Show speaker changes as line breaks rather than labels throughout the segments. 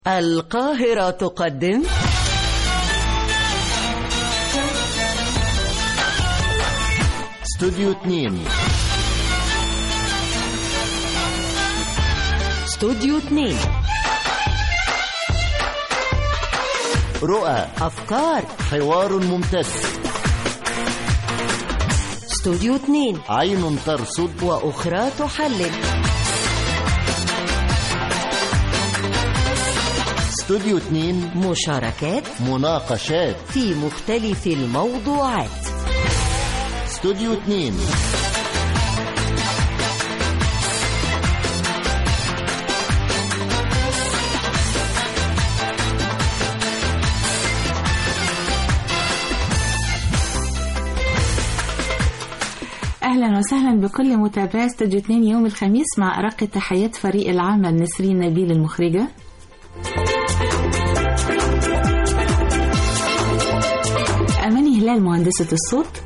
القاهرة تقدم
استوديو 2.
استوديو 2.
رؤى،
أفكار،
حوار ممتد.
استوديو 2.
عين ترصد
وأخرى تحلل.
استوديو 2.
مشاركات،
مناقشات
في مختلف الموضوعات.
استوديو 2.
أهلا وسهلا بكل متابعي استوديو 2 يوم الخميس، مع أرق تحيات فريق العمل نسرين نبيل المخرجة، أماني هلال مهندسة الصوت،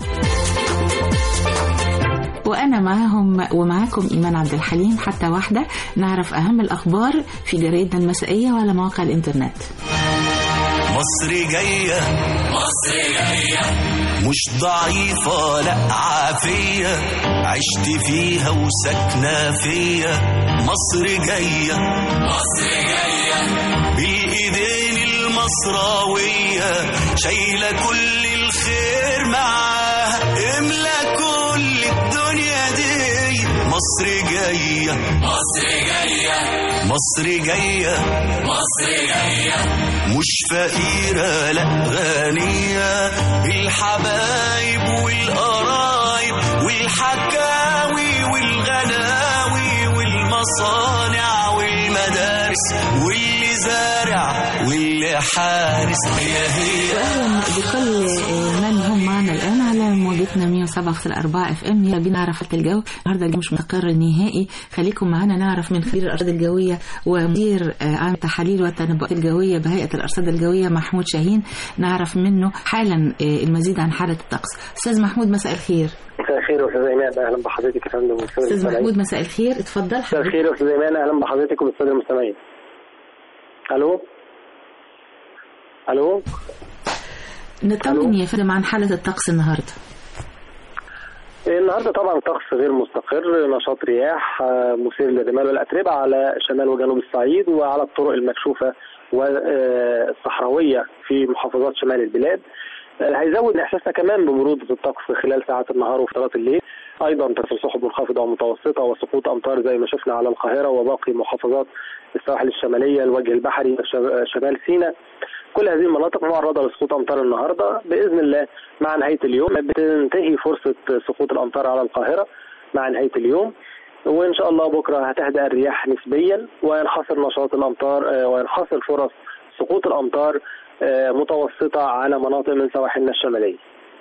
وأنا معاكم إيمان عبد الحليم حتى واحدة نعرف أهم الأخبار في جريدنا المسائية وعلى مواقع الإنترنت.
مصر جاية، مصر جاية، مش ضعيفة لا عافية، عشت فيها وسكنة فيا. مصر جاية، مصر جاية، بالإيدين المصراوية، شايلة كل الخير معاها، املى كل الدنيا دي. مصر جاية، مصر جاية، مصر جاية، مصر جاية، مش فقيرة لا غنية، بالحبايب والقرايب والحكاوي والغناوي والمصانع والمدارس واللي زارع واللي حارس.
وأهلا بكل من هم معنا الآن على موجتنا 107.4 FM. يلا بينا نعرف الجو. النهارده الجو مش مستقر نهائي، خليكم معنا نعرف من خبير الأرصاد الجوية ومدير عام التحاليل والتنبؤات الجوية بهيئة الأرصاد الجوية محمود شاهين، نعرف منه حالا المزيد عن حالة الطقس. أستاذ محمود مساء الخير.
مساء الخير يا استاذ ايمان، اهلا بحضرتك يا فندم.
استاذ محمود مساء الخير، اتفضل.
مساء الخير يا استاذ ايمان، اهلا بحضرتك وبالساده المستمعين. الو الو،
نطمن يا فندم عن حالة الطقس النهارده.
النهارده طبعا طقس غير مستقر، نشاط رياح مثير للرمال والاتربه على شمال وجنوب الصعيد وعلى الطرق المكشوفه والصحراويه في محافظات شمال البلاد. هيزود احساسنا كمان ببروده الطقس خلال ساعات النهار وفترات الليل. ايضا تسري سحب منخفضه ومتوسطه وسقوط امطار زي ما شفنا على القاهره وباقي محافظات السواحل الشماليه، الوجه البحري، شمال سيناء. كل هذه المناطق معرضه لسقوط امطار النهارده باذن الله. مع نهايه اليوم بتنتهي فرصه سقوط الامطار على القاهره مع نهايه اليوم، وان شاء الله بكره هتهدأ الرياح نسبيا وينحصر نشاط الامطار وينحصر فرص سقوط الامطار متوسطه على مناطق من سواحلنا الشماليه.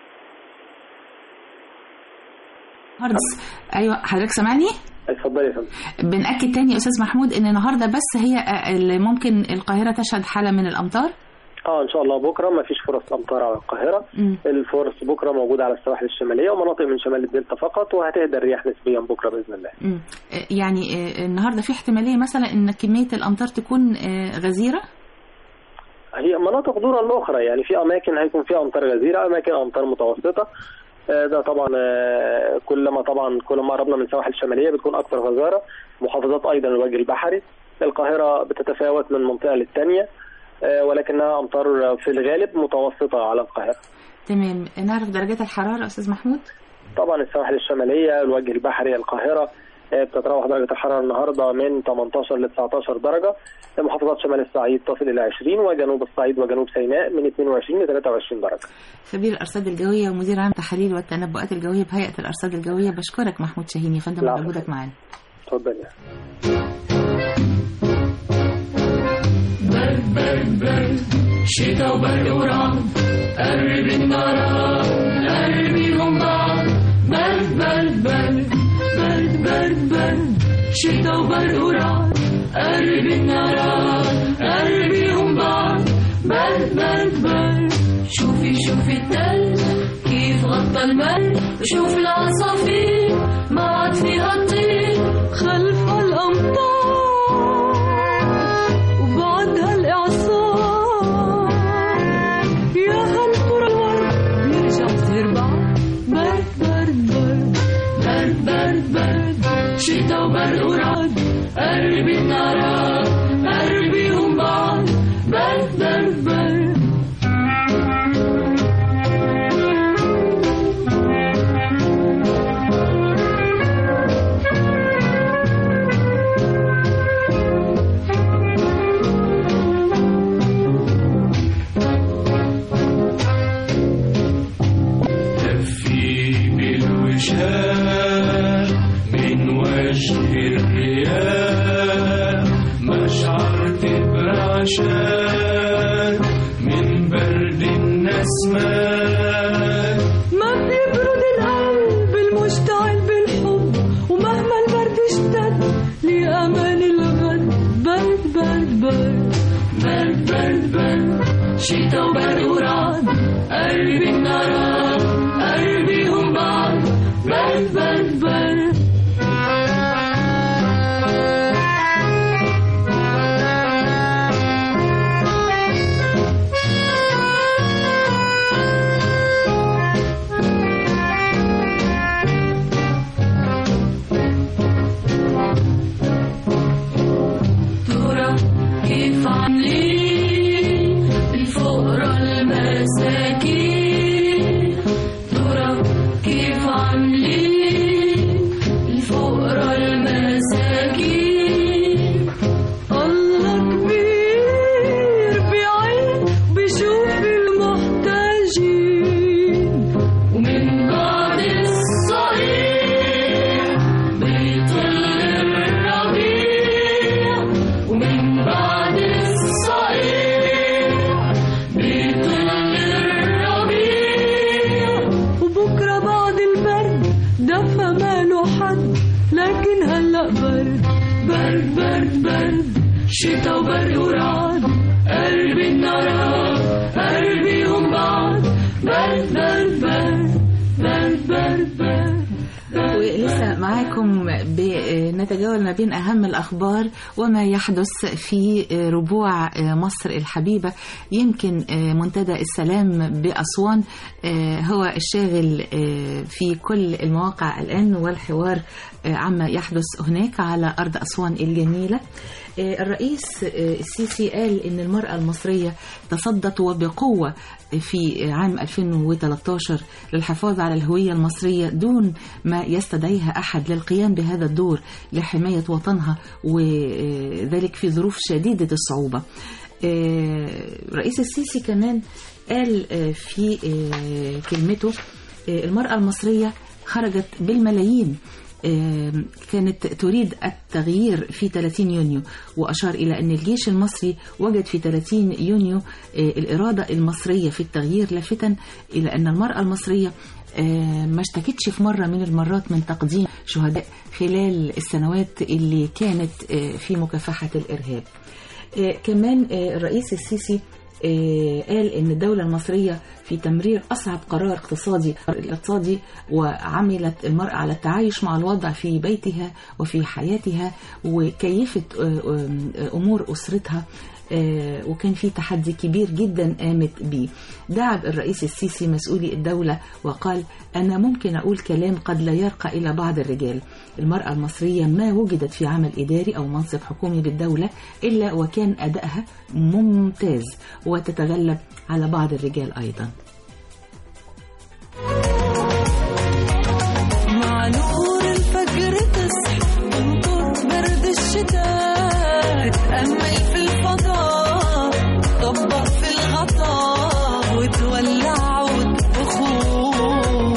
ايوه حضرتك سامعني؟
اتفضلي يا فندم.
بنأكد تاني يا استاذ محمود ان النهارده بس هي اللي ممكن القاهره تشهد حاله من الامطار.
ان شاء الله بكره ما فيش فرص امطار على القاهره. الفرص بكره موجوده على السواحل الشماليه ومناطق من شمال الدلتا فقط، وهتهدى الرياح نسبيا بكره باذن الله.
يعني النهارده في احتماليه مثلا ان كميه الامطار تكون غزيره؟
هي مناطق دون الاخرى، يعني في اماكن هيكون فيها امطار غزيره، اماكن امطار متوسطه. ده طبعا كل ما قربنا من السواحل الشماليه بتكون اكثر غزاره. محافظات ايضا الوجه البحري، القاهره بتتفاوت من منطقه للثانيه، ولكنها امطار في الغالب متوسطه على القاهره.
تمام. نعرف درجات الحراره استاذ محمود؟
طبعا السواحل الشماليه، الوجه البحري، القاهره بتتراوح درجه الحراره النهارده من 18 ل 19 درجه. محافظات شمال الصعيد تصل الى 20، وجنوب الصعيد وجنوب سيناء من 22 ل 23 درجه. خبير
الارصاد الجويه ومدير عام التحاليل والتنبؤات الجويه بهيئه الارصاد الجويه، بشكرك محمود شاهين يا فندم على وجودك معانا.
اتفضل.
برد برد برد، شتا وبرد ورعد، قرب النار قربيهم بعض. برد برد برد برد برد برد، شتا وبرد ورعد، قرب النار قربيهم بعض. برد برد برد، شوفي شوفي التلج كيف غطى المرج، وشوف العصافير ما عاد فيها الطير خلف الأمطار. وبرق ورعد قربت نارات قربيهم بعض برد برد برد من وجه الرياح مشعرت برعشان من برد النسمات
ما بيبرد القلب المشتعل بالحب ومهما البرد اشتد لأمان الغد برد برد برد
برد برد برد شتا وبرد ورعد قربي النارات قربيهم بعض برد برد برد ترى كيف عاملين الفقراء المساكين ترى كيف عاملين الفقراء المساكين
الله كبير بعين بشوف المحتاجين
ومن بعد الصقيع بيطل الربيع ومن بعد الصقيع بيطل الربيع
وبكرة بعد البرد دفى ماله حد لكن هلأ برد
برد برد برد شتا وبرد ورعد قلبي النارات قلبيهم بعض برد برد برد برد برد برد
ولسه معاكم بنتجول ما بين أهم الأخبار وما يحدث في ربوع مصر الحبيبة. يمكن منتدى السلام بأسوان هو الشاغل في كل المواقع الآن والحوار عما يحدث هناك على أرض أسوان الجميلة. الرئيس السيسي قال إن المرأة المصرية تصدت وبقوة في عام 2013 للحفاظ على الهوية المصرية دون ما يستدعيها أحد للقيام بهذا الدور لحماية وطنها وذلك في ظروف شديدة الصعوبة. رئيس السيسي كمان قال في كلمته المرأة المصرية خرجت بالملايين كانت تريد التغيير في 30 يونيو وأشار إلى أن الجيش المصري وجد في 30 يونيو الإرادة المصرية في التغيير لافتا إلى أن المرأة المصرية ما اشتكتش في مرة من المرات من تقديم شهداء خلال السنوات اللي كانت في مكافحة الإرهاب. كمان الرئيس السيسي قال إن الدولة المصرية في تمرير أصعب قرار اقتصادي وعملت المرأة على التعايش مع الوضع في بيتها وفي حياتها وكيفة أمور أسرتها وكان في تحدي كبير جدا قامت به. دعب الرئيس السيسي مسؤولي الدولة وقال أنا ممكن أقول كلام قد لا يرقى إلى بعض الرجال. المرأة المصرية ما وجدت في عمل إداري أو منصب حكومي بالدولة إلا وكان أدائها ممتاز وتتغلب على بعض الرجال أيضا.
مع نور الفجر تصحى تنطر برد الشتاء تتأمل في الفضاء طبق في الغطاء وتولع وتبخور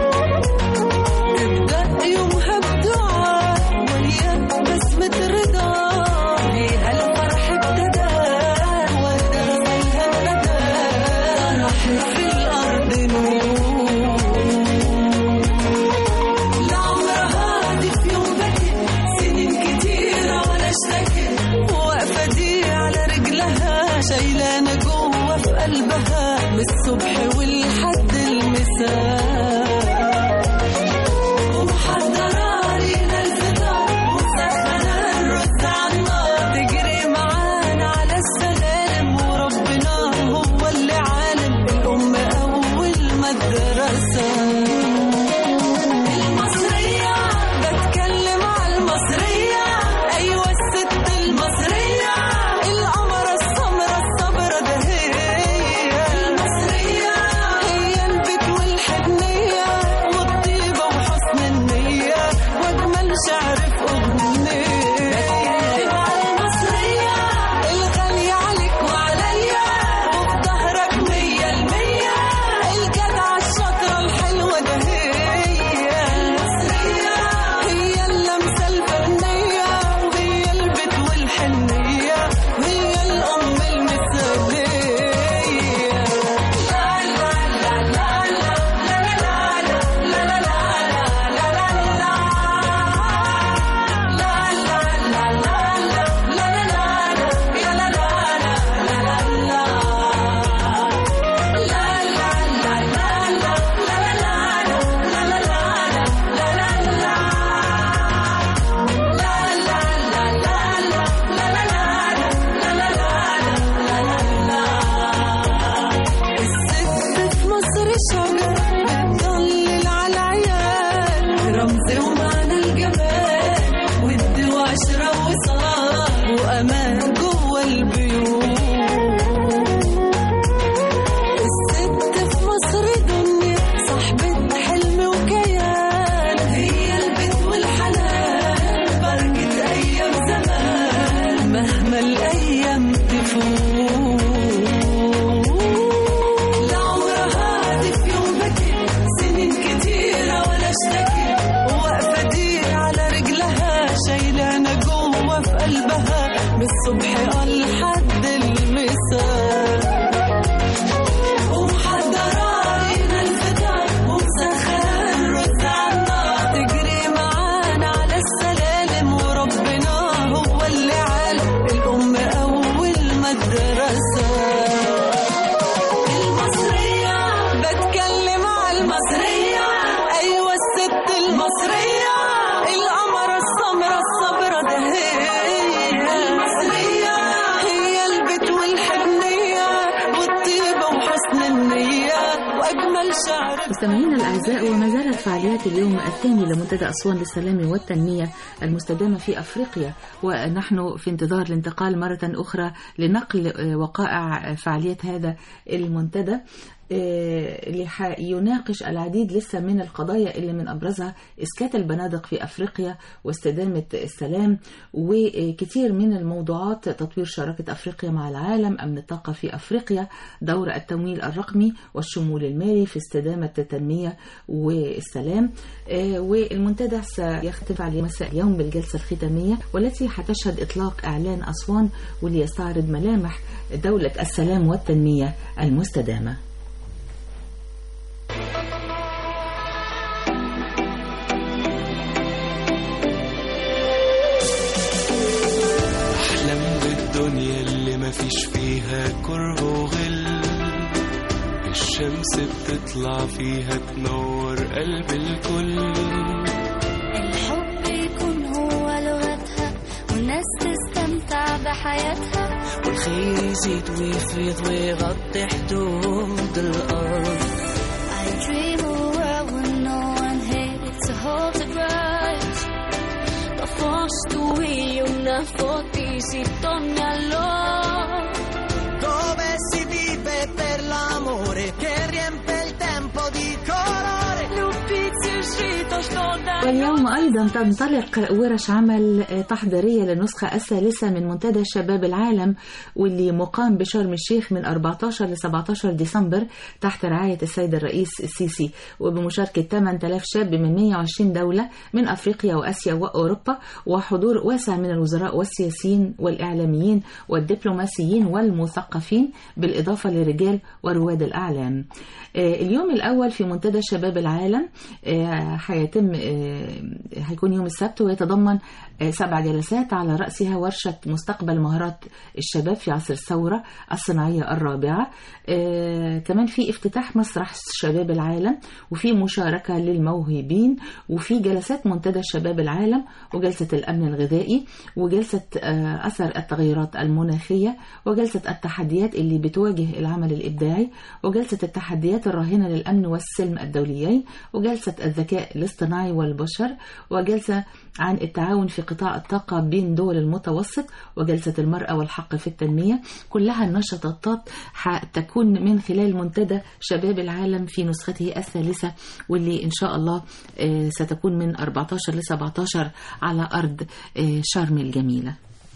تبدأ يومها بدعاء وياك بسمة رضا فيها الفرح ابتدى ودخلها ابتدى راحت في الأرض نور شايلانة جوه في قلبها من الصبح والحد المساء ومحضرة لينا الفطار وسخنة الرز عالنار تجري معانا على السلالم وربنا هو اللي عالم الأم أول مدرسة المصرية بتكلم على المصرية
مستمعينا الأعزاء، وما زالت فعاليات اليوم الثاني لمنتدى أسوان للسلام والتنمية المستدامة في أفريقيا، ونحن في انتظار الانتقال مرة أخرى لنقل وقائع فعاليات هذا المنتدى اللي يناقش العديد لسه من القضايا اللي من أبرزها إسكات البنادق في أفريقيا واستدامة السلام، وكثير من الموضوعات: تطوير شراكة أفريقيا مع العالم، أمن الطاقة في أفريقيا، دور التمويل الرقمي والشمول المالي في استدامة التنمية والسلام. والمنتدى سيختم فعاليات مساء اليوم بالجلسة الختامية، والتي هتشهد إطلاق إعلان أسوان، واللي يستعرض ملامح دولة السلام والتنمية المستدامة.
الدنيا اللي مفيش فيها كره وغل، الشمس بتطلع فيها تنور قلب الكل،
الحب يكون هو لغتها والناس تستمتع بحياتها،
والخير يزيد ويفيض ويغطي حدود الأرض.
I dream of a world where no one hates to hold the grudge.
La forza una fortissima donna allora,
dove si vive per l'amore che riempie il tempo di colore.
واليوم أيضا تنطلق ورش عمل تحضيرية للنسخة الثالثة من منتدى شباب العالم، واللي مقام بشرم الشيخ من 14 ل 17 ديسمبر تحت رعاية السيد الرئيس السيسي، وبمشاركة 8000 شاب من 120 دولة من أفريقيا وآسيا وأوروبا، وحضور واسع من الوزراء والسياسيين والإعلاميين والدبلوماسيين والمثقفين، بالإضافة لرجال ورواد الأعلام. اليوم الأول في منتدى شباب العالم هيكون يوم السبت، ويتضمن 7 جلسات على رأسها ورشة مستقبل مهارات الشباب في عصر الثورة الصناعية الرابعة. كمان في افتتاح مسرح شباب العالم، وفي مشاركة للموهوبين، وفي جلسات منتدى شباب العالم، وجلسة الأمن الغذائي، وجلسة أثر التغيرات المناخية، وجلسة التحديات اللي بتواجه العمل الإبداعي، وجلسة التحديات الراهنة للأمن والسلم الدوليين، وجلسة الذكاء الاصطناعي والبشر، وجلسة عن التعاون في قطاع الطاقة بين دول المتوسط، وجلسة المرأة والحق في التنمية. كلها النشاطات تكون من خلال منتدى شباب العالم في نسخته الثالثة، واللي إن شاء الله ستكون من 14 ل 17 على أرض شرم الجميلة.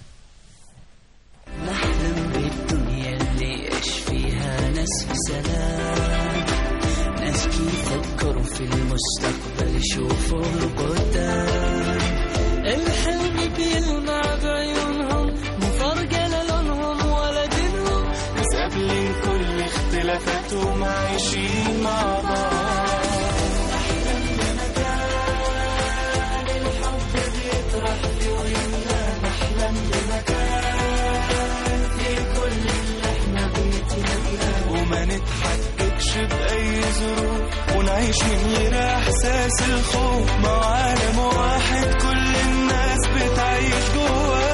نحلم بالدنيا اللي يعيش فيها ناس في سلام، ناس يفكروا في المستقبل يشوفوا القدام، الحلم بيلمع بعيونهم مفرقة للونهم ولا دينهم، ناس قابلين كل اختلافاتهم عايشين مع بعض. نحلم بمكان الحب بيطرح فيه ويملى، نحلم بمكان فيه كل اللي احنا بنتمناه، وما نتحككش بأي ظروف، ونعيش من غير احساس الخوف، مع عالم واحد كل الناس بتعيش جواه.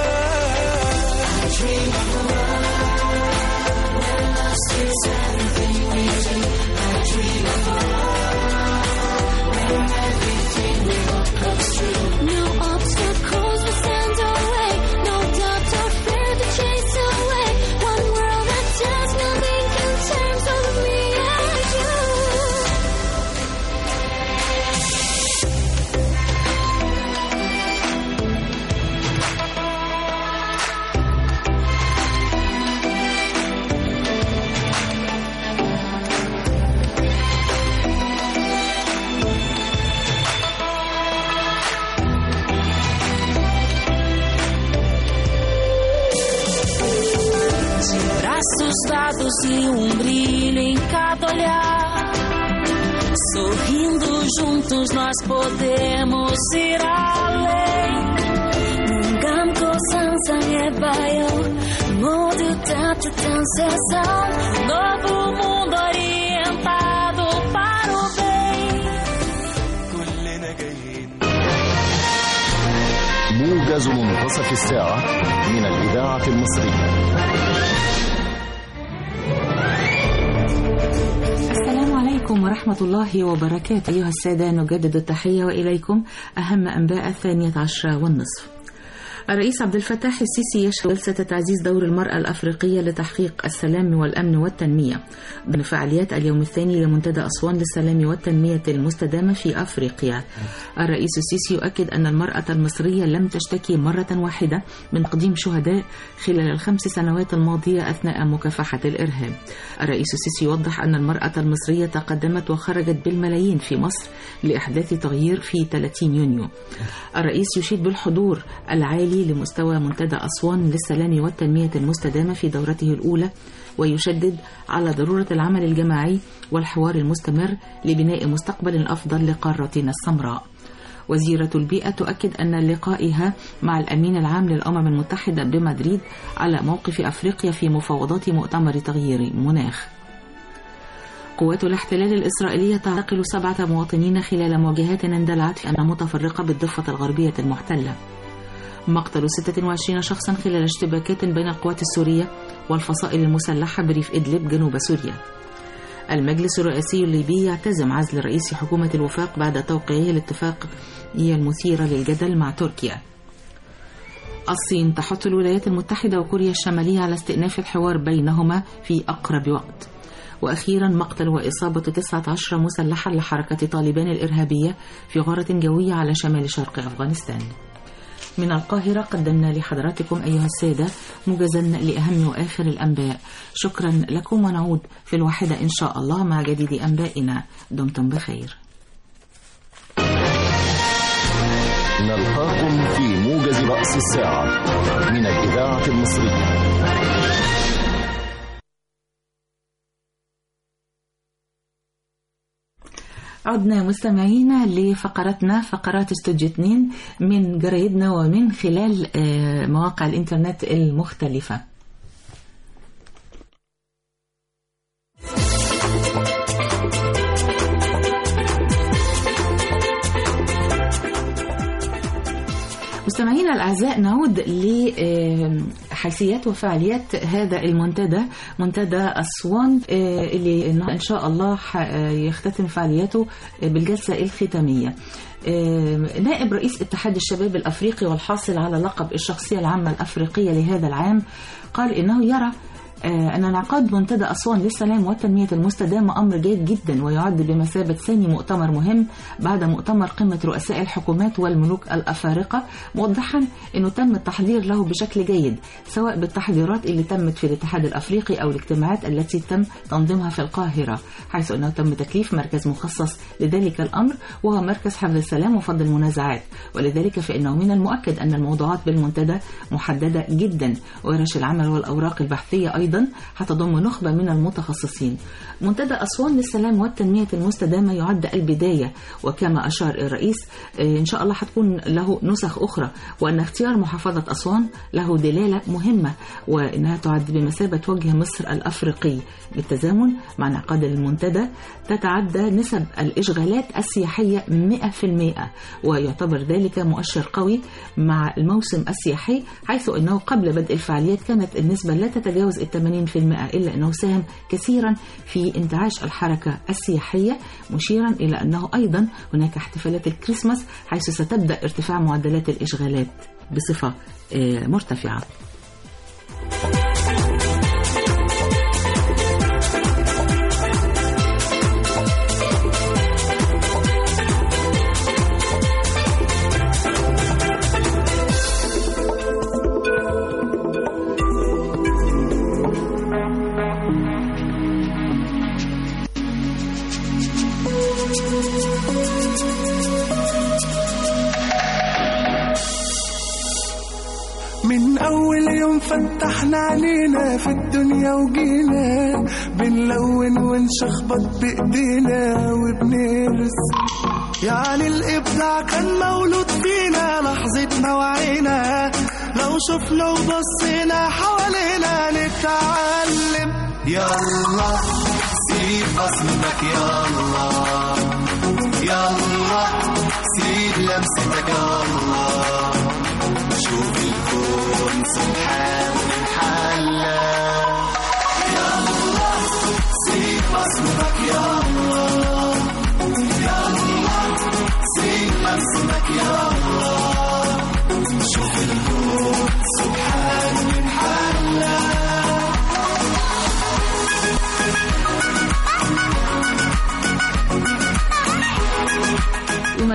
no obstacles will stand our way, no doubt or fear to chase away, one world that does nothing in terms of me and you.
Braços dados e brilho em cada olhar, sorrindo juntos nós podemos ir além. Nunca sangue baio, mude o tanto sensação, novo mundo orientado para o bem. كلنا جايين.
موجز منتصف الساعة من الإذاعة المصرية.
عليكم ورحمة الله وبركاته. أيها السادة، نجدد التحية وإليكم أهم أنباء 12:30. الرئيس عبد الفتاح السيسي يشهد جلسة تعزيز دور المرأة الأفريقية لتحقيق السلام والأمن والتنمية ضمن فعاليات اليوم الثاني لمنتدى أسوان للسلام والتنمية المستدامة في أفريقيا. الرئيس السيسي يؤكد أن المرأة المصرية لم تشتكي مرة واحدة من تقديم شهداء خلال ال5 سنوات الماضية أثناء مكافحة الإرهاب. الرئيس السيسي يوضح أن المرأة المصرية تقدمت وخرجت بالملايين في مصر لإحداث تغيير في 30 يونيو. الرئيس يشيد بالحضور العالي لمستوى منتدى أسوان للسلام والتنمية المستدامة في دورته الأولى، ويشدد على ضرورة العمل الجماعي والحوار المستمر لبناء مستقبل أفضل لقارتنا السمراء. وزيرة البيئة تؤكد أن لقائها مع الأمين العام للأمم المتحدة بمدريد على موقف أفريقيا في مفاوضات مؤتمر تغيير المناخ. قوات الاحتلال الإسرائيلية تعتقل 7 مواطنين خلال مواجهات اندلعت في متفرقة بالضفة الغربية المحتلة. مقتل 26 شخصا خلال اشتباكات بين القوات السورية والفصائل المسلحة بريف إدلب جنوب سوريا. المجلس الرئاسي الليبي يعتزم عزل رئيس حكومة الوفاق بعد توقيعه الاتفاقية المثيرة للجدل مع تركيا. الصين تحث الولايات المتحدة وكوريا الشمالية على استئناف الحوار بينهما في أقرب وقت. وأخيرا مقتل وإصابة 19 مسلحا لحركة طالبان الإرهابية في غارة جوية على شمال شرق أفغانستان. من القاهرة قدمنا لحضراتكم أيها السادة موجزا لأهم وآخر الأنباء. شكرا لكم، ونعود في 1 إن شاء الله مع جديد أنبائنا. دمتم بخير.
نلقاكم في موجز رأس الساعة من الإذاعة المصرية.
عدنا مستمعينا لفقراتنا، فقرات استوديو 2 من جرايدنا ومن خلال مواقع الإنترنت المختلفة. مستمعينا الأعزاء، نعود لحيثيات وفعاليات هذا المنتدى، منتدى أسوان، اللي إن شاء الله يختتم فعالياته بالجلسة الختامية. نائب رئيس اتحاد الشباب الأفريقي والحاصل على لقب الشخصية العامة الأفريقية لهذا العام قال إنه يرى أن انعقاد منتدى أسوان للسلام والتنمية المستدامة أمر جيد جدا، ويعد بمثابة ثاني مؤتمر مهم بعد مؤتمر قمة رؤساء الحكومات والملوك الأفارقة، موضحا أنه تم التحضير له بشكل جيد، سواء بالتحضيرات اللي تمت في الاتحاد الأفريقي أو الاجتماعات التي تم تنظيمها في القاهرة، حيث أنه تم تكليف مركز مخصص لذلك الأمر، وهو مركز حفظ السلام وفض المنازعات. ولذلك فإنه من المؤكد أن الموضوعات بالمنتدى محددة جدا، ورش العمل والأوراق البحثية أيضا هتضم نخبة من المتخصصين. منتدى أسوان للسلام والتنمية المستدامة يعد البداية، وكما أشار الرئيس إن شاء الله هتكون له نسخ أخرى، وأن اختيار محافظة أسوان له دلالة مهمة، وأنها تعد بمثابة وجه مصر الأفريقي. بالتزامن مع انعقاد المنتدى تتعدى نسب الإشغالات السياحية 100%، ويعتبر ذلك مؤشر قوي مع الموسم السياحي، حيث أنه قبل بدء الفعاليات كانت النسبة لا تتجاوز 80%، إلا أنه ساهم كثيرا في انتعاش الحركة السياحية، مشيرا إلى أنه أيضا هناك احتفالات الكريسماس حيث ستبدأ ارتفاع معدلات الإشغالات بصفة مرتفعة.
من أول يوم فتحنا علينا في الدنيا وجينا بنلون ونشخبط بإيدينا وبنرسم، يعني الإبداع كان مولود فينا لحظتنا وعينا، لو شفنا وبصينا حوالينا نتعلم.
يلا سيب بصمتك، يلا يلا سيب لمستك، يلا شوف الكون سبحان نحلى. يلا سيب بصمتك، يلا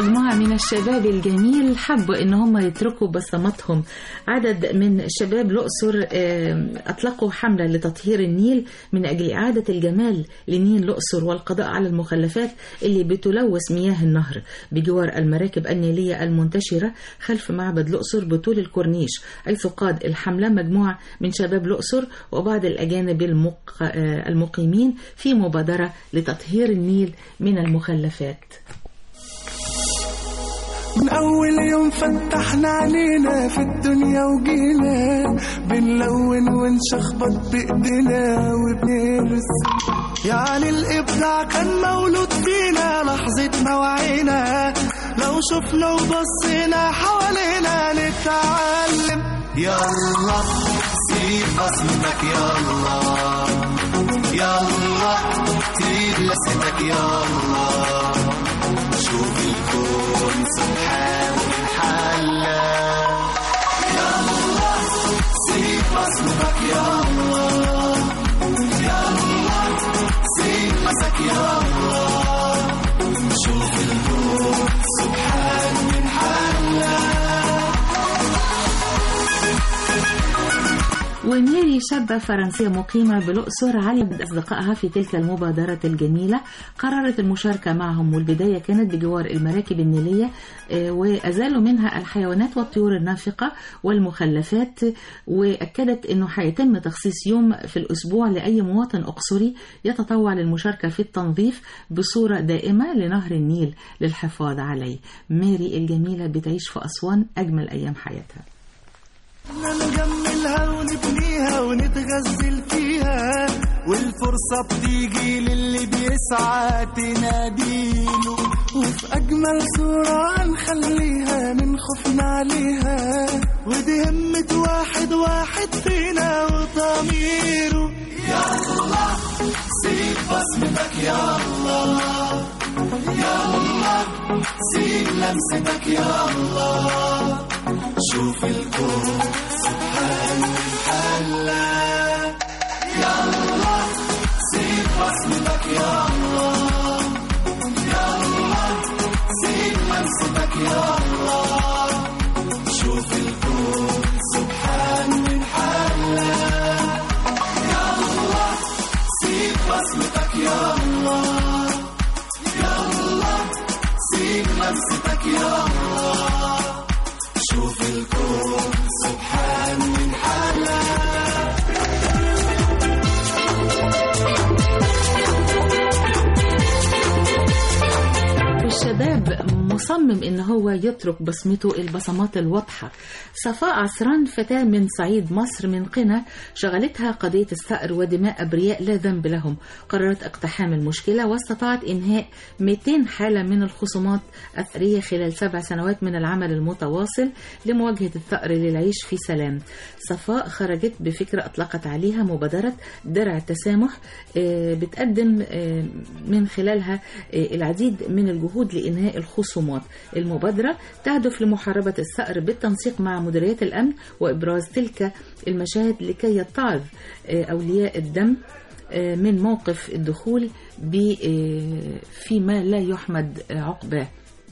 مجموعة من الشباب الجميل حبوا ان هم يتركوا بصماتهم. عدد من شباب الأقصر أطلقوا حملة لتطهير النيل من أجل إعادة الجمال لنيل الأقصر والقضاء على المخلفات اللي بتلوث مياه النهر بجوار المراكب النيلية المنتشرة خلف معبد الأقصر بطول الكورنيش، حيث قاد الحملة مجموعة من شباب الأقصر وبعض الأجانب المقيمين في مبادرة لتطهير النيل من المخلفات.
من أول يوم فتحنا علينا في الدنيا وجينا بنلون ونشخبط بإيدينا وبنرسم، يعني الإبداع كان مولود فينا لحظة ما وعينا، لو شفنا وبصينا حوالينا نتعلم.
يلا سيب بصمتك يلا، يلا سيب لسنك يلا، شوف الكون سبحان الحلا. يلا سيب بصمتك يلا، يلا سيب مسك يلا، شوف الكون سبحان الحلا.
وميري شابة فرنسية مقيمة بالأقصر علمت أصدقائها في تلك المبادرة الجميلة، قررت المشاركة معهم، والبداية كانت بجوار المراكب النيلية وأزالوا منها الحيوانات والطيور النافقة والمخلفات، وأكدت أنه حيتم تخصيص يوم في الأسبوع لأي مواطن أقصري يتطوع للمشاركة في التنظيف بصورة دائمة لنهر النيل للحفاظ عليه. ميري الجميلة بتعيش في أسوان أجمل أيام حياتها.
نجملها ونبنيها ونتغزل فيها، والفرصة بتيجي للي بيسعى تناديله، وفي أجمل صورة نخليها من خوفنا عليها، ودي همة واحد واحد فينا وضميره.
يلا سيب بصمتك يلا، يلا سيب لمستك يلا، شوف الكون سبحان الحلا. يلا سيب بصمتك يلا، يلا سيب لمستك يلا، شوف الكون سبحان الحلا. يلا سيب بصمتك يلا، يلا سيب لمستك يلا، شوف الكون سبحان الحلا.
الشباب مصمم ان هو يترك بصمته، البصمات الواضحة. صفاء عصران فتاة من صعيد مصر من قنا شغلتها قضية الثأر ودماء أبرياء لا ذنب لهم، قررت اقتحام المشكلة واستطاعت إنهاء 200 حالة من الخصومات الثأرية خلال 7 سنوات من العمل المتواصل لمواجهة الثأر للعيش في سلام. صفاء خرجت بفكرة أطلقت عليها مبادرة درع التسامح، بتقدم من خلالها العديد من الجهود لإنهاء الخصومات. المبادرة تهدف لمحاربة الثأر بالتنسيق مع مديريات الأمن وإبراز تلك المشاهد لكي يتعظ أولياء الدم من موقف الدخول فيما لا يحمد عقباه.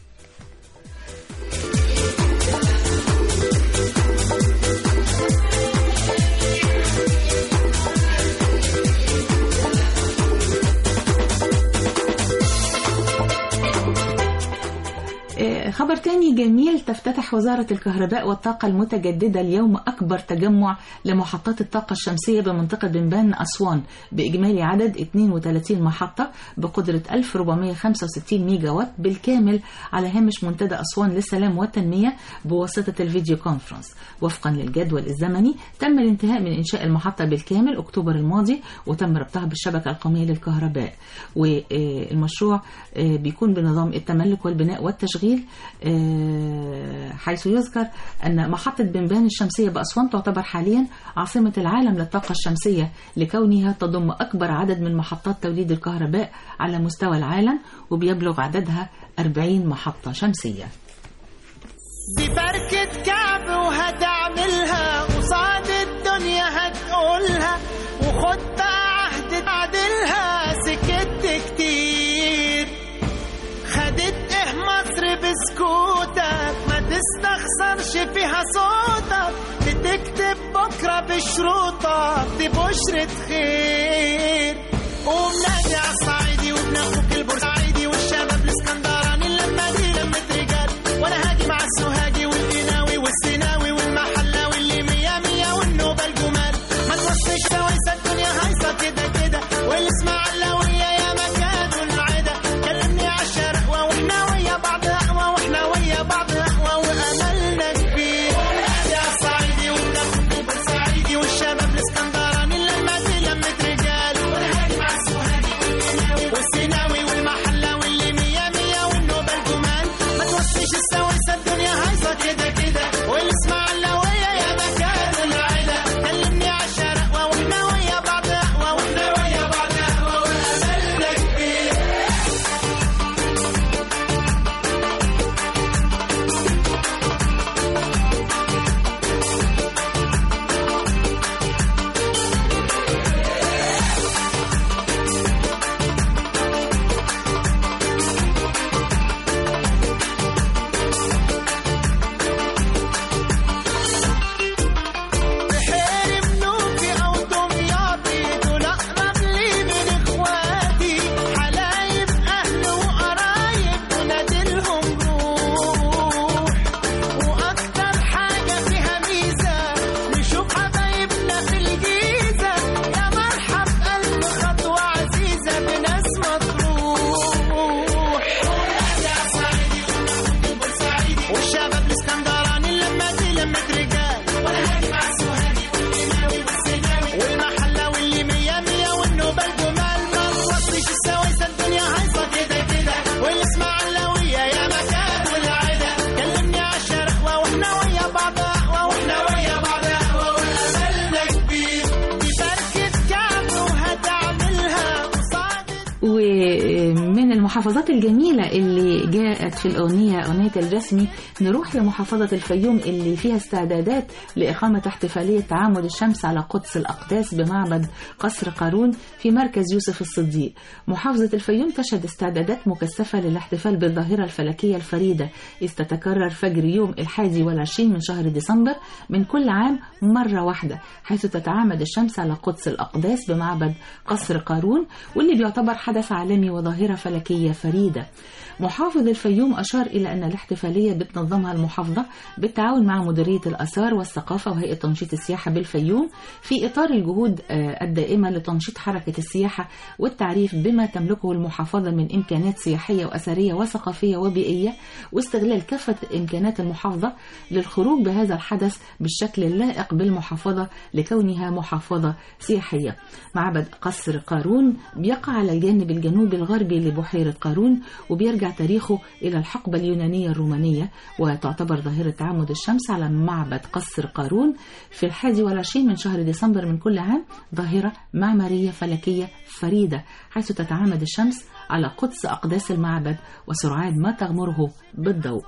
خبر تاني جميل، تفتتح وزارة الكهرباء والطاقة المتجددة اليوم أكبر تجمع لمحطات الطاقة الشمسية بمنطقة بنبان أسوان بإجمالي عدد 32 محطة بقدرة 1465 ميجا وات بالكامل على هامش منتدى أسوان للسلام والتنمية بواسطة الفيديو كونفرنس. وفقا للجدول الزمني تم الانتهاء من إنشاء المحطة بالكامل أكتوبر الماضي، وتم ربطها بالشبكة القومية للكهرباء، والمشروع بيكون بنظام التملك والبناء والتشغيل، حيث يذكر أن محطة بنبان الشمسية بأسوان تعتبر حاليا عاصمة العالم للطاقة الشمسية لكونها تضم أكبر عدد من محطات توليد الكهرباء على مستوى العالم، وبيبلغ عددها 40 محطة شمسية.
دي بركة كعب وهتعملها قصاد الدنيا هتقولها، وخد بقى عهد تعدلها، سكت كتير خدت مصر بس بشروطك دي بشرة خير. وبنادي على الصعيدي وابن اخوك البورسعيدي والشباب الاسكندراني اللمة دي لمة رجال. وانا هاجي مع السوهاجي والقناوي والسيناوي والمحلاوي اللي مية مية والنوبة الجمال. ما توصيش سويسة الدنيا هايصة كده كده والاسماعيلاوية يا مكان والعدا. كلمني عالشرق واحنا ويا بعض اقوى واحنا ويا بعض اقوى واملنا كبير. ونادي على الصعيدي وابن اخوك البورسعيدي والشباب الاسكندراني اللمة دي لمة رجال. وانا هاجي مع السوهاجي والسيناوي والمحلاوي اللي مية مية والنوبة الجمال. ما توصيش السويسة الدنيا هايصة كده كده والاسماعيلاوية يا مكان العدا. كلمني عالشرق واحنا ويا بعض اقوى واحنا ويا بعض اقوى واملنا كبير. بحير منوفي أو دمياطي دول أقرب لي من إخواتي. حلايب أهل وقرايب ونادلهم روح. وأكتر حاجة فيها ميزة نشوف حبايبنا في الجيزة. يا مرحب ألف خطوة عزيزة بناس مطروح. ونادي على الصعيدي والبورسعيدي والشباب الاسكندراني اللمة دي لمة رجال. وانا هاجي مع السوهاجي والقناوي والسيناوي والمحلاوي اللي مية مية والنوبة الجمال. ما توصيش السويسة الدنيا هايصة كده كده والاسماعيلاوية يا مكان والعدا. كلمني عالشرق واحنا ويا بعض اقوى واحنا ويا بعض اقوى واملنا كبير. دي بركة كعب وهتعملها قصاد.
ومن المحافظات الجميلة اللي جاءت في أغنية الرسمي نروح لمحافظة الفيوم اللي فيها استعدادات لإقامة احتفالية تعامد الشمس على قدس الأقداس بمعبد قصر قارون في مركز يوسف الصديق. محافظة الفيوم تشهد استعدادات مكثفة للاحتفال بالظاهرة الفلكية الفريدة إذ تتكرر فجر يوم 21 من شهر ديسمبر من كل عام مرة واحدة، حيث تتعامد الشمس على قدس الأقداس بمعبد قصر قارون، واللي بيعتبر حدث عالمي وظاهرة فلكية فريدة. محافظ الفيوم أشار إلى أن الاحتفالية بتنظمها المحافظة بالتعاون مع مديرية الآثار والثقافة وهيئة تنشيط السياحة بالفيوم في إطار الجهود الدائمة لتنشيط حركة السياحة والتعريف بما تملكه المحافظة من إمكانات سياحية وأثرية وثقافية وبيئية، واستغلال كافة إمكانات المحافظة للخروج بهذا الحدث بالشكل اللائق بالمحافظة لكونها محافظة سياحية. معبد قصر قارون بيقع على الجانب الجنوبي الغربي لبحيرة قارون، وبيرجع تاريخه إلى الحقبة اليونانية الرومانية، وتعتبر ظاهرة تعامد الشمس على معبد قصر قارون في 21 من شهر ديسمبر من كل عام ظاهرة معمارية فلكية فريدة، حيث تتعامد الشمس على قدس أقداس المعبد وسرعان ما تغمره بالضوء.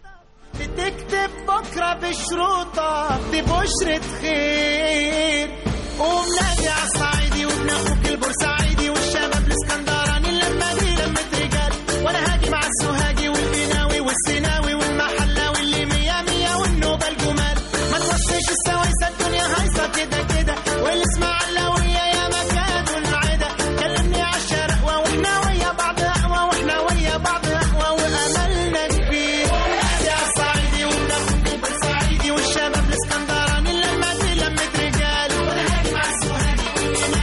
بتكتب بكرة بشروطك دي بشرة خير. ومنادي على الصعيدي وابن اخوك البورسعيدي والشباب الاسكندراني اللمة دي لمة رجال. وانا هاجي مع السوهاجي والقناوي والسيناوي والمحلاوي اللي مية مية والنوبة الجمال. ما توصيش السويسة الدنيا هايصة كده كده والاسماعيلاوية يا مكان والعدا. كلمني عالشرق واحنا ويا بعض اقوى واحنا ويا بعض اقوى واملنا كبير. ونادي على الصعيدي وابن اخوك البورسعيدي والشباب الاسكندراني اللمة دي لمة رجال. وانا هاجي مع السوهاجي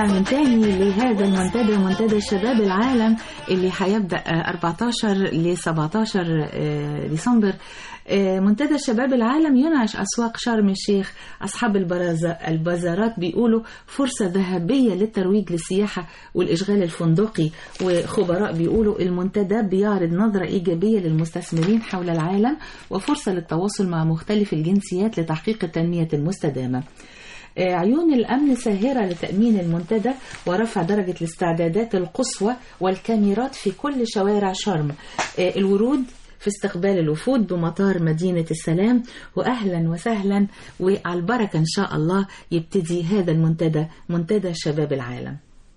نرجع من تاني لهذا المنتدى، منتدى شباب العالم اللي هيبدأ 14 ل 17 ديسمبر. منتدى شباب العالم ينعش أسواق شرم الشيخ. أصحاب البازارات بيقولوا فرصة ذهبية للترويج للسياحة والإشغال الفندقي، وخبراء بيقولوا المنتدى بيعرض نظرة إيجابية للمستثمرين حول العالم وفرصة للتواصل مع مختلف الجنسيات لتحقيق التنمية المستدامة. عيون الأمن ساهرة لتأمين المنتدى ورفع درجة الاستعدادات القصوى والكاميرات في كل شوارع شرم. الورود في استقبال الوفود بمطار مدينة السلام، وأهلا وسهلا وعلى البركة إن شاء الله يبتدي هذا المنتدى، منتدى شباب العالم.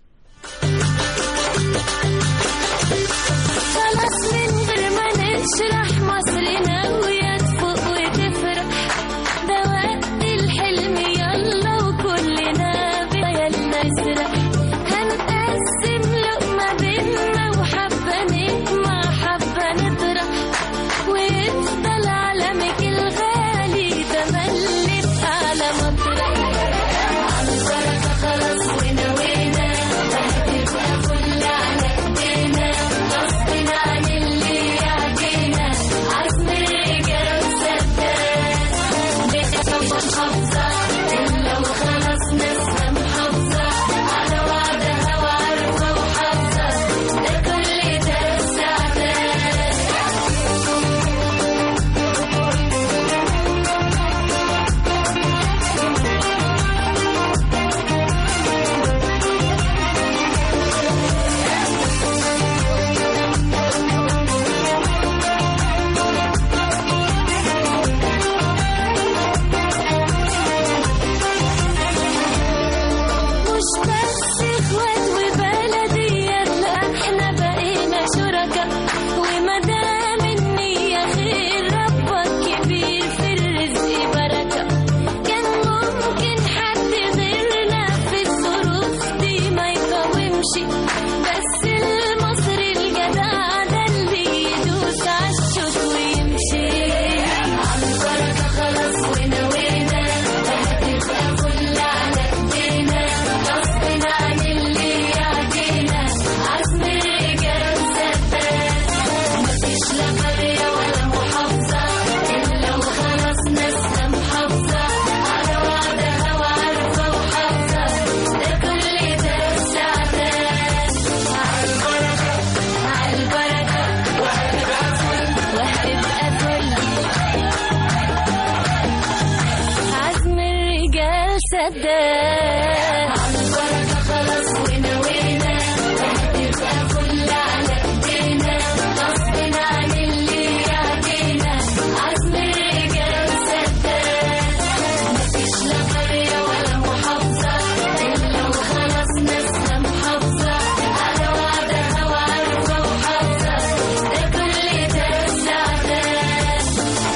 خلاص من غير ما نشرح مصرنا ويا تفوق وتفرح، ده وقت الحلم يلا وكلنا بيالنا نسرح، هنقسم لقمة بينا وحبة نجمع حبة نطرح، ويفضل علمك الغالي ده ملك على مطرح. عالبركة خلاص ونوينا هتبقى فل على ايدينا، غصب عن اللي يعدينا، عزم الرجال سداد نكتب محافظة إلا وخلاص ناسها محافظة على وعدها وعارفة وحافظة، ده كل ده سعادات. مش بس اخوات وبلديات، لا احنا بقينا شركاء، ومدام النية خير ربك كبير في الرزق بركة. كان ممكن حد غيرنا في الظروف دي ما يقاومش، بس المصري الجدع ده اللي يدوس عالشوك ويمشي. عالبركة خلاص ونوينا هتبقى فل على ايدينا، غصب عن اللي يعدينا، عزم الرجال سداد. مفيش لا قرية ولا محافظة إلا وخلاص ناسها محافظة على وعدها وعارفة وحافظة، ده كل ده سعادات. عالبركة وهتبقى فل عزم الرجال سداد. عالبركة خلاص ونوينا هتبقى فل على ايدينا، غصب عن اللي يعدينا، عزم الرجال سداد. مفيش لا قرية ولا محافظة إلا وخلاص ناسها محافظة على وعدها وعارفة وحافظة، ده كل ده سعادات.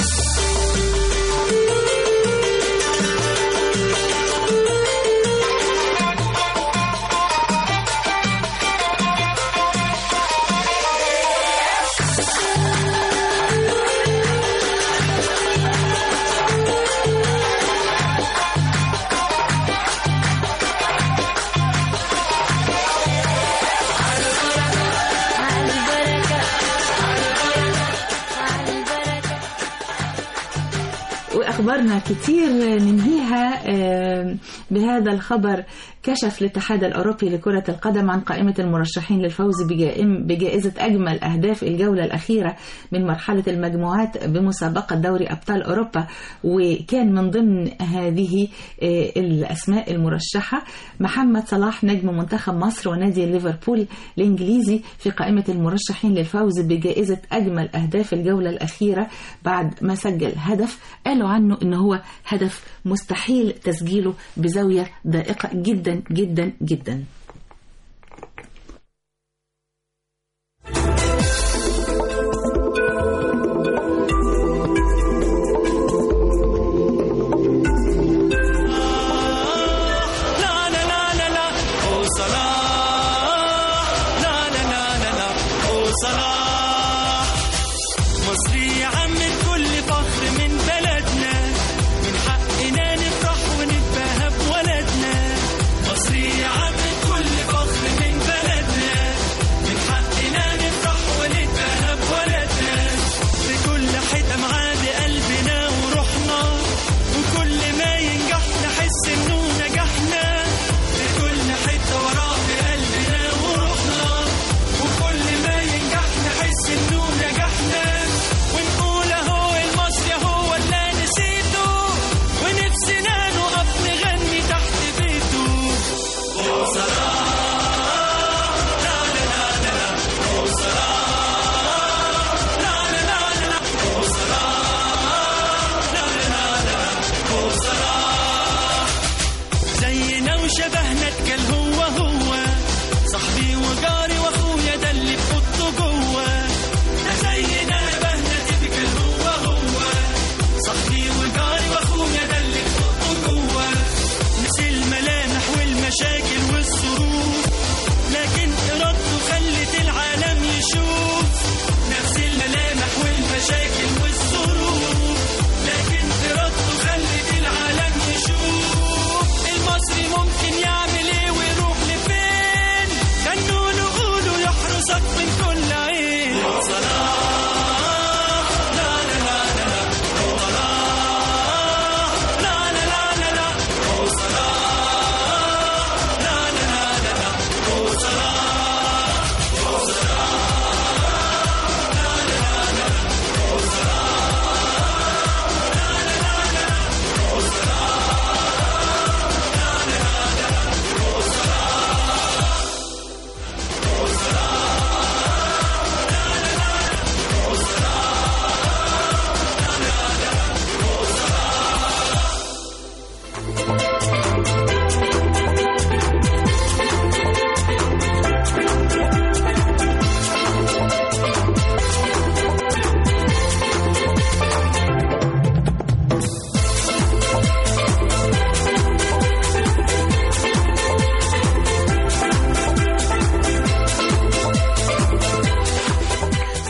وأخبارنا كتير ننهيها بهذا الخبر. كشف الاتحاد الأوروبي لكرة القدم عن قائمة المرشحين للفوز بجائزة أجمل أهداف الجولة الأخيرة من مرحلة المجموعات بمسابقة دوري أبطال أوروبا، وكان من ضمن هذه الأسماء المرشحة محمد صلاح نجم منتخب مصر ونادي ليفربول الإنجليزي في قائمة المرشحين للفوز بجائزة أجمل أهداف الجولة الأخيرة بعد ما سجل هدف قالوا عنه إنه هو هدف مستحيل تسجيله بزاوية دقيقة جدا جدا جدا.
مصري عمت كل فخر من بلدنا، من حقنا نفرح ونتباهى بولدنا. مصري عمت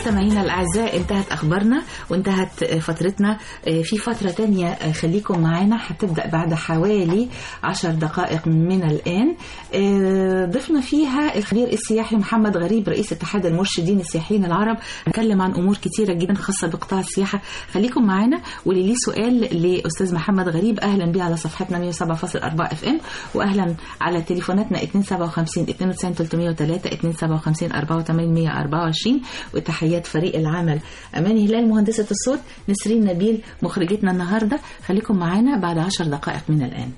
مستمعينا الأعزاء، انتهت أخبارنا وانتهت فترتنا. في فترة تانية خليكم معانا، هتبدأ بعد حوالي 10 دقائق من الآن. ضفنا فيها الخبير السياحي محمد غريب رئيس اتحاد المرشدين السياحيين العرب، نتكلم عن أمور كتيرة جدا خاصة بقطاع السياحة. خليكم معانا. واللي ليه سؤال لأستاذ محمد غريب أهلا بيه على صفحتنا 107.4 FM، وأهلا على تليفوناتنا 257 92 303 257 84 124. وتحيات فريق العمل أماني هلال مهندسة الصوت، نسرين نبيل مخرجتنا النهاردة. خليكم معانا بعد 10 دقائق من الآن.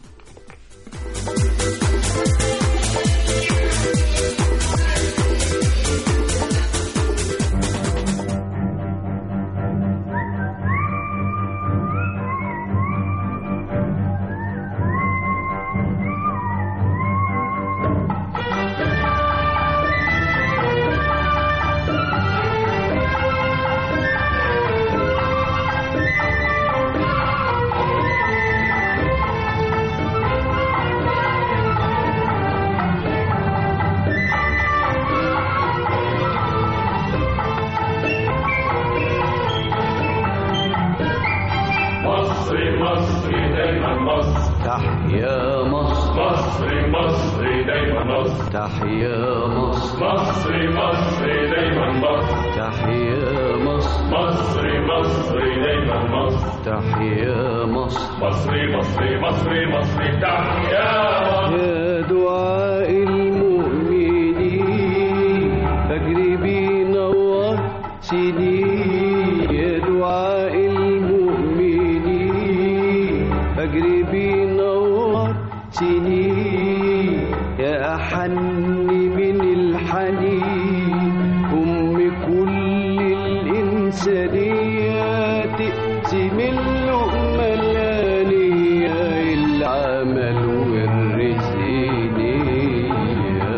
تحيا مصر مصر مصر دايما مصر تحيا مصر مصر مصر دايما مصر تحيا مصر مصر مصر دايما مصر تحيا مصر مصر مصر مصر مصر تحيا مصر. يا دعاء المؤمنين فاجري بينور سنين، يا دعاء المؤمنين فاجري بينور سنين، يا أحن من الحنين أم كل الإنسانية، تقسم اللقمة الآنية العمل والرزق نية.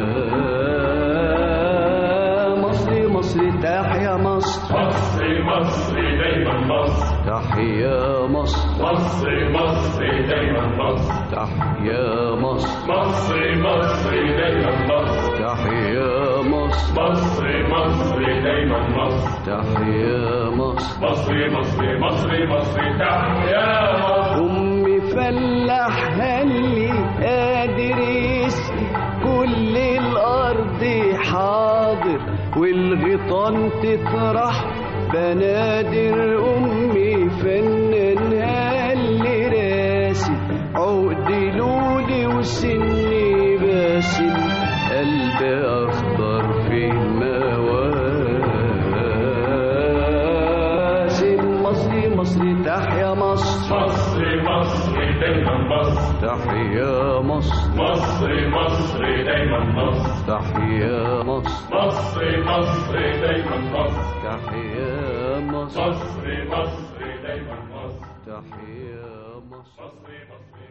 مصر مصر تحيا مصر مصر مصر دايما مصر تحيا مصر مصر مصر دايما مصر تحيا مصر مصر مصر دايما مصر تحيا مصر مصر مصر دايما مصر تحيا مصر مصر مصر مصر مصر تحيا مصر. أمي فلاح اللي قادر يسقي كل الأرض حاضر، والغيطان تطرح بنادر. أمي فنان اللي راسي عقد لولي وسني باسم، قلبي أخضر في مواسم. مصر مصر تحيا مصر مصر مصر دايما مصر تحيا مصر مصر مصر دايما مصر تحيا مصر مصر مصر دايما مصر تحيا مصر مصر مصر دايما مصر تحيا